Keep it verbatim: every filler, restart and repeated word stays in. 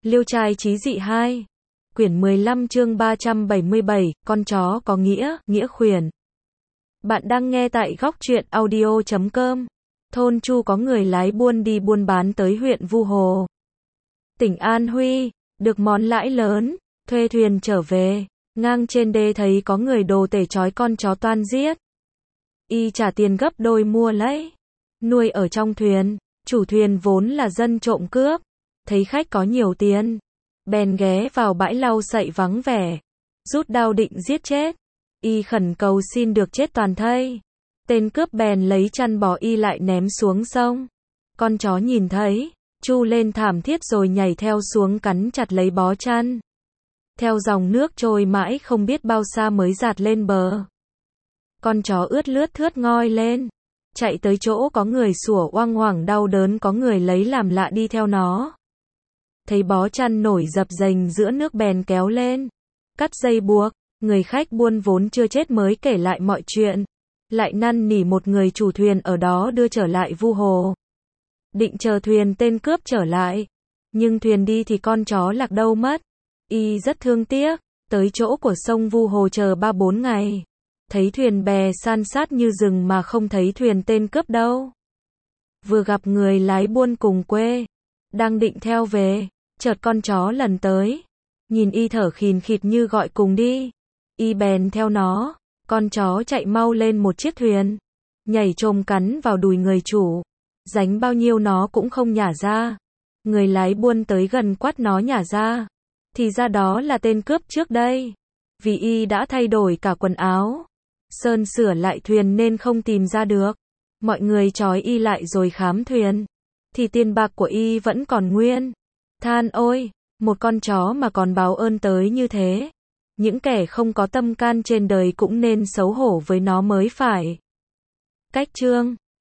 Liêu trai chí dị hai. Quyển mười lăm chương ba trăm bảy mươi bảy, con chó có nghĩa, nghĩa khuyển. Bạn đang nghe tại góc truyện audio chấm com. Thôn Chu có người lái buôn đi buôn bán tới huyện Vu Hồ, tỉnh An Huy, được món lãi lớn, thuê thuyền trở về, ngang trên đê thấy có người đồ tể trói con chó toan giết. Y trả tiền gấp đôi mua lấy, nuôi ở trong thuyền, chủ thuyền vốn là dân trộm cướp, thấy khách có nhiều tiền, bèn ghé vào bãi lau sậy vắng vẻ, rút đao định giết chết. Y khẩn cầu xin được chết toàn thây. Tên cướp bèn lấy chăn bò y lại ném xuống sông. Con chó nhìn thấy, chu lên thảm thiết rồi nhảy theo xuống cắn chặt lấy bó chăn. Theo dòng nước trôi mãi không biết bao xa mới dạt lên bờ. Con chó ướt lướt thướt ngoi lên, chạy tới chỗ có người sủa oang oảng đau đớn, có người lấy làm lạ đi theo nó. Thấy bó chăn nổi dập dềnh giữa nước bèn kéo lên, cắt dây buộc. Người khách buôn vốn chưa chết mới kể lại mọi chuyện, lại năn nỉ một người chủ thuyền ở đó đưa trở lại Vu Hồ. Định chờ thuyền tên cướp trở lại, nhưng thuyền đi thì con chó lạc đâu mất. Y rất thương tiếc, tới chỗ của sông Vu Hồ chờ ba bốn ngày, thấy thuyền bè san sát như rừng mà không thấy thuyền tên cướp đâu. Vừa gặp người lái buôn cùng quê, đang định theo về, chợt con chó lần tới, nhìn y thở khìn khịt như gọi cùng đi. Y bèn theo nó, con chó chạy mau lên một chiếc thuyền, nhảy chồm cắn vào đùi người chủ, dánh bao nhiêu nó cũng không nhả ra. Người lái buôn tới gần quát nó nhả ra, thì ra đó là tên cướp trước đây. Vì y đã thay đổi cả quần áo, sơn sửa lại thuyền nên không tìm ra được. Mọi người trói y lại rồi khám thuyền, thì tiền bạc của y vẫn còn nguyên. Than ôi, một con chó mà còn báo ơn tới như thế. Những kẻ không có tâm can trên đời cũng nên xấu hổ với nó mới phải. Cách chương